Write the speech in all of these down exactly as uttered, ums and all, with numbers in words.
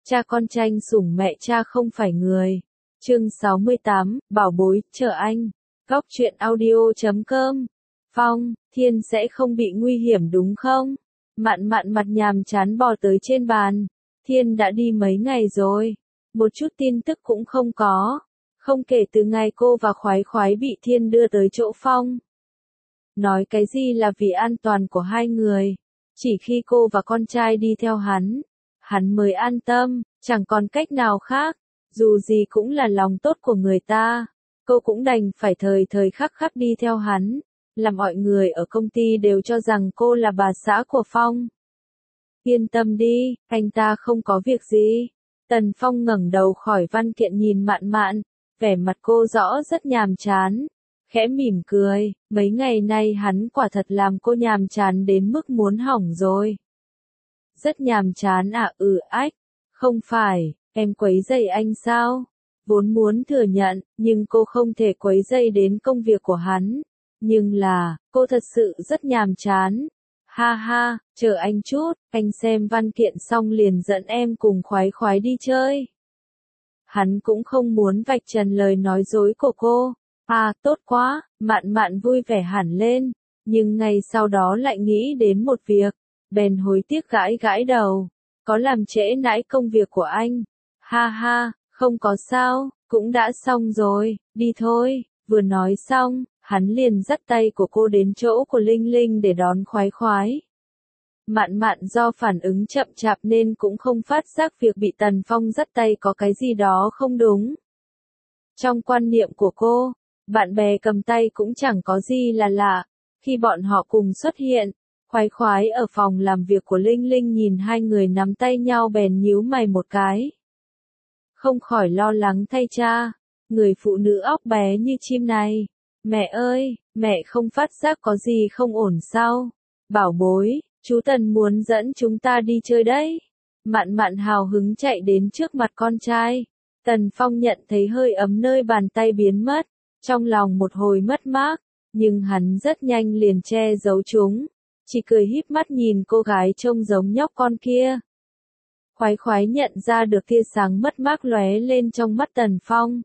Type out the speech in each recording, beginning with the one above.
Cha con tranh sủng mẹ cha không phải người. Chương sáu mươi tám, bảo bối, chờ anh. Góc truyện audio chấm com. Phong, Thiên sẽ không bị nguy hiểm đúng không? Mạn Mạn mặt nhàm chán bò tới trên bàn. Thiên đã đi mấy ngày rồi. Một chút tin tức cũng không có. Không kể từ ngày cô và Khoái Khoái bị Thiên đưa tới chỗ Phong. Nói cái gì là vì an toàn của hai người. Chỉ khi cô và con trai đi theo hắn, hắn mới an tâm, chẳng còn cách nào khác. Dù gì cũng là lòng tốt của người ta. Cô cũng đành phải thời thời khắc khắc đi theo hắn. Làm mọi người ở công ty đều cho rằng cô là bà xã của Phong. Yên tâm đi, anh ta không có việc gì. Tần Phong ngẩng đầu khỏi văn kiện nhìn Mạn Mạn, vẻ mặt cô rõ rất nhàm chán. Khẽ mỉm cười, mấy ngày nay hắn quả thật làm cô nhàm chán đến mức muốn hỏng rồi. Rất nhàm chán à? Ừ ách, không phải, em quấy rầy anh sao? Vốn muốn thừa nhận, nhưng cô không thể quấy rầy đến công việc của hắn. Nhưng là, cô thật sự rất nhàm chán. Ha ha, chờ anh chút, anh xem văn kiện xong liền dẫn em cùng Khoái Khoái đi chơi. Hắn cũng không muốn vạch trần lời nói dối của cô. À, tốt quá, Mạn Mạn vui vẻ hẳn lên, nhưng ngay sau đó lại nghĩ đến một việc, bèn hối tiếc gãi gãi đầu, có làm trễ nải công việc của anh. Ha ha, không có sao, cũng đã xong rồi, đi thôi. Vừa nói xong, hắn liền dắt tay của cô đến chỗ của Linh Linh để đón Khoái Khoái. Mạn Mạn do phản ứng chậm chạp nên cũng không phát giác việc bị Tần Phong dắt tay có cái gì đó không đúng. Trong quan niệm của cô, bạn bè cầm tay cũng chẳng có gì là lạ. Khi bọn họ cùng xuất hiện, Khoái Khoái ở phòng làm việc của Linh Linh nhìn hai người nắm tay nhau bèn nhíu mày một cái. Không khỏi lo lắng thay cha, người phụ nữ óc bé như chim này. Mẹ ơi, mẹ không phát giác có gì không ổn sao? Bảo bối, chú Tần muốn dẫn chúng ta đi chơi đấy. Mạn Mạn hào hứng chạy đến trước mặt con trai. Tần Phong nhận thấy hơi ấm nơi bàn tay biến mất. Trong lòng một hồi mất mát, nhưng hắn rất nhanh liền che giấu chúng. Chỉ cười híp mắt nhìn cô gái trông giống nhóc con kia. Khoái Khoái nhận ra được tia sáng mất mát lóe lên trong mắt Tần Phong.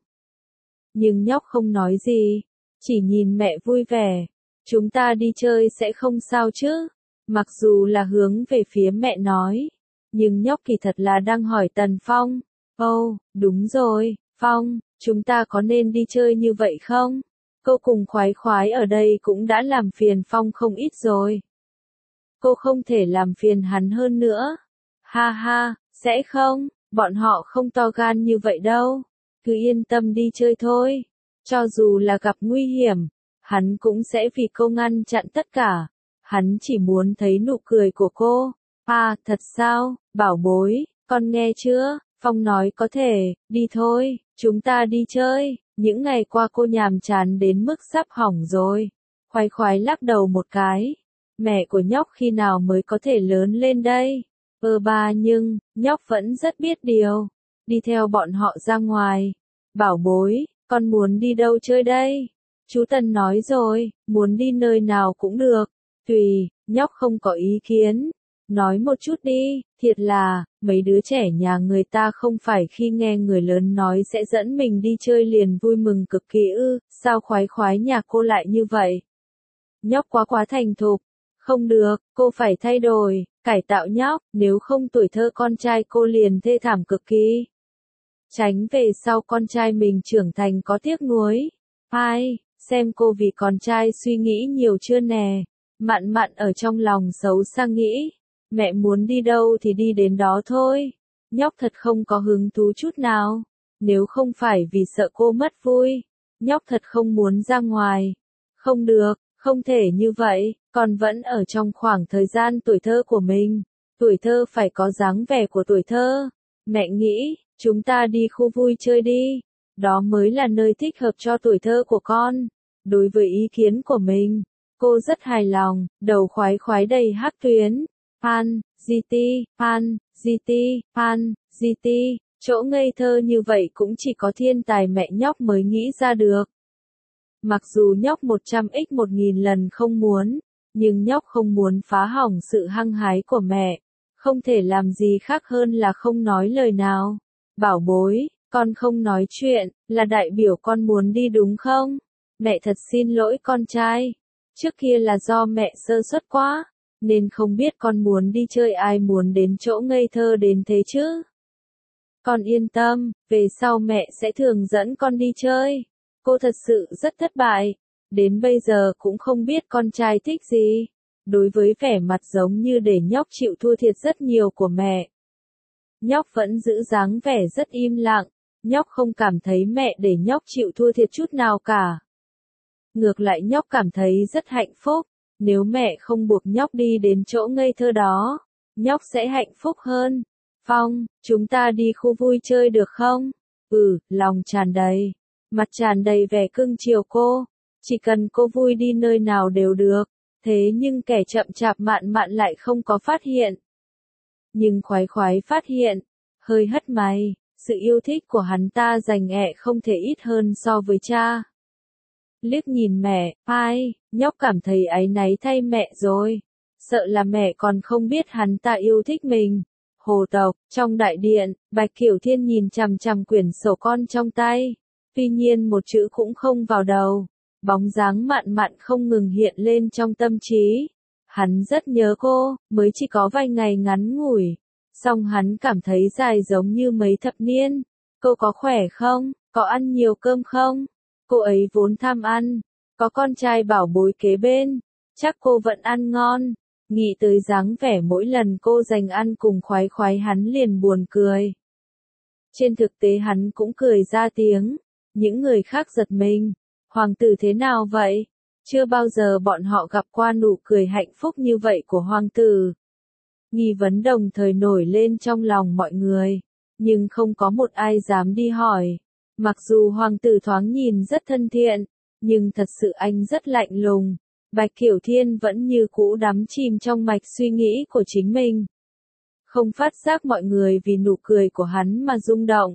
Nhưng nhóc không nói gì, chỉ nhìn mẹ vui vẻ. Chúng ta đi chơi sẽ không sao chứ? Mặc dù là hướng về phía mẹ nói, nhưng nhóc kỳ thật là đang hỏi Tần Phong. Ồ, oh, đúng rồi, Phong, chúng ta có nên đi chơi như vậy không? Cô cùng Khoái Khoái ở đây cũng đã làm phiền Phong không ít rồi. Cô không thể làm phiền hắn hơn nữa. Ha ha, sẽ không, bọn họ không to gan như vậy đâu. Cứ yên tâm đi chơi thôi. Cho dù là gặp nguy hiểm, hắn cũng sẽ vì cô ngăn chặn tất cả. Hắn chỉ muốn thấy nụ cười của cô. À, thật sao, bảo bối, con nghe chưa? Phong nói có thể, đi thôi, chúng ta đi chơi. Những ngày qua cô nhàm chán đến mức sắp hỏng rồi. Khoái Khoái lắc đầu một cái. Mẹ của nhóc khi nào mới có thể lớn lên đây? Ơ ba nhưng, nhóc vẫn rất biết điều. Đi theo bọn họ ra ngoài. Bảo bối, con muốn đi đâu chơi đây? Chú Tần nói rồi, muốn đi nơi nào cũng được. Tùy, nhóc không có ý kiến. Nói một chút đi, thiệt là, mấy đứa trẻ nhà người ta không phải khi nghe người lớn nói sẽ dẫn mình đi chơi liền vui mừng cực kỳ ư, sao Khoái Khoái nhà cô lại như vậy? Nhóc quá quá thành thục, không được, cô phải thay đổi, cải tạo nhóc, nếu không tuổi thơ con trai cô liền thê thảm cực kỳ. Tránh về sau con trai mình trưởng thành có tiếc nuối. Ai, xem cô vì con trai suy nghĩ nhiều chưa nè. Mạn Mạn ở trong lòng xấu xa nghĩ. Mẹ muốn đi đâu thì đi đến đó thôi. Nhóc thật không có hứng thú chút nào. Nếu không phải vì sợ cô mất vui, nhóc thật không muốn ra ngoài. Không được, không thể như vậy, con vẫn ở trong khoảng thời gian tuổi thơ của mình. Tuổi thơ phải có dáng vẻ của tuổi thơ. Mẹ nghĩ, chúng ta đi khu vui chơi đi. Đó mới là nơi thích hợp cho tuổi thơ của con. Đối với ý kiến của mình, cô rất hài lòng, đầu Khoái Khoái đầy hắc tuyến. Pan, giê tê, Pan, giê tê, Pan, giê tê, chỗ ngây thơ như vậy cũng chỉ có thiên tài mẹ nhóc mới nghĩ ra được. Mặc dù nhóc một trăm x một nghìn lần không muốn, nhưng nhóc không muốn phá hỏng sự hăng hái của mẹ. không thể làm gì khác hơn là không nói lời nào. Bảo bối, con không nói chuyện, là đại biểu con muốn đi đúng không? Mẹ thật xin lỗi con trai. Trước kia là do mẹ sơ suất quá, nên không biết con muốn đi chơi, ai muốn đến chỗ ngây thơ đến thế chứ. Con yên tâm, về sau mẹ sẽ thường dẫn con đi chơi. Cô thật sự rất thất bại, đến bây giờ cũng không biết con trai thích gì. Đối với vẻ mặt giống như để nhóc chịu thua thiệt rất nhiều của mẹ, nhóc vẫn giữ dáng vẻ rất im lặng, nhóc không cảm thấy mẹ để nhóc chịu thua thiệt chút nào cả. Ngược lại nhóc cảm thấy rất hạnh phúc, nếu mẹ không buộc nhóc đi đến chỗ ngây thơ đó, nhóc sẽ hạnh phúc hơn. Phong, chúng ta đi khu vui chơi được không? Ừ, lòng tràn đầy, mặt tràn đầy vẻ cưng chiều cô, chỉ cần cô vui đi nơi nào đều được. Thế nhưng kẻ chậm chạp Mạn Mạn lại không có phát hiện. Nhưng khoái khoái phát hiện, hơi hất mày, sự yêu thích của hắn ta dành ẹ không thể ít hơn so với cha. Liếc nhìn mẹ, ai, nhóc cảm thấy áy náy thay mẹ rồi, sợ là mẹ còn không biết hắn ta yêu thích mình. Hồ tộc, trong đại điện, Bạch Kiểu Thiên nhìn chằm chằm quyển sổ con trong tay, tuy nhiên một chữ cũng không vào đầu. Bóng dáng Mạn Mạn không ngừng hiện lên trong tâm trí. Hắn rất nhớ cô, mới chỉ có vài ngày ngắn ngủi, song hắn cảm thấy dài giống như mấy thập niên. Cô có khỏe không? Có ăn nhiều cơm không? Cô ấy vốn tham ăn, có con trai bảo bối kế bên, chắc cô vẫn ăn ngon. Nghĩ tới dáng vẻ mỗi lần cô dành ăn cùng khoái khoái hắn liền buồn cười. Trên thực tế hắn cũng cười ra tiếng, những người khác giật mình. Hoàng tử thế nào vậy? Chưa bao giờ bọn họ gặp qua nụ cười hạnh phúc như vậy của hoàng tử. Nghi vấn đồng thời nổi lên trong lòng mọi người, nhưng không có một ai dám đi hỏi. Mặc dù hoàng tử thoáng nhìn rất thân thiện, nhưng thật sự anh rất lạnh lùng. Bạch Kiểu Thiên vẫn như cũ đắm chìm trong mạch suy nghĩ của chính mình. Không phát giác mọi người vì nụ cười của hắn mà rung động.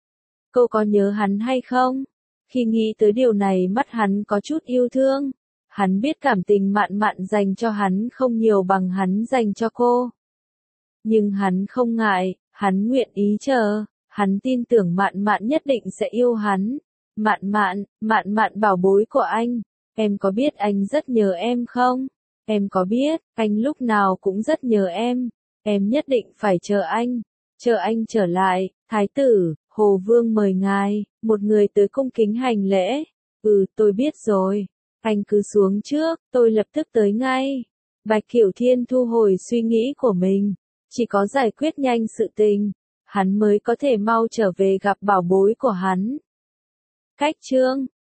Cô có nhớ hắn hay không? Khi nghĩ tới điều này mắt hắn có chút yêu thương. Hắn biết cảm tình Mạn Mạn dành cho hắn không nhiều bằng hắn dành cho cô. Nhưng hắn không ngại, hắn nguyện ý chờ, hắn tin tưởng Mạn Mạn nhất định sẽ yêu hắn. Mạn Mạn, Mạn Mạn bảo bối của anh, em có biết anh rất nhớ em không? Em có biết, anh lúc nào cũng rất nhớ em. Em nhất định phải chờ anh, chờ anh trở lại. Thái tử, Hồ Vương mời ngài. Một người tới cung kính hành lễ. Ừ, tôi biết rồi. Anh cứ xuống trước, tôi lập tức tới ngay. Bạch Kiểu Thiên thu hồi suy nghĩ của mình. Chỉ có giải quyết nhanh sự tình, hắn mới có thể mau trở về gặp bảo bối của hắn. Cách chương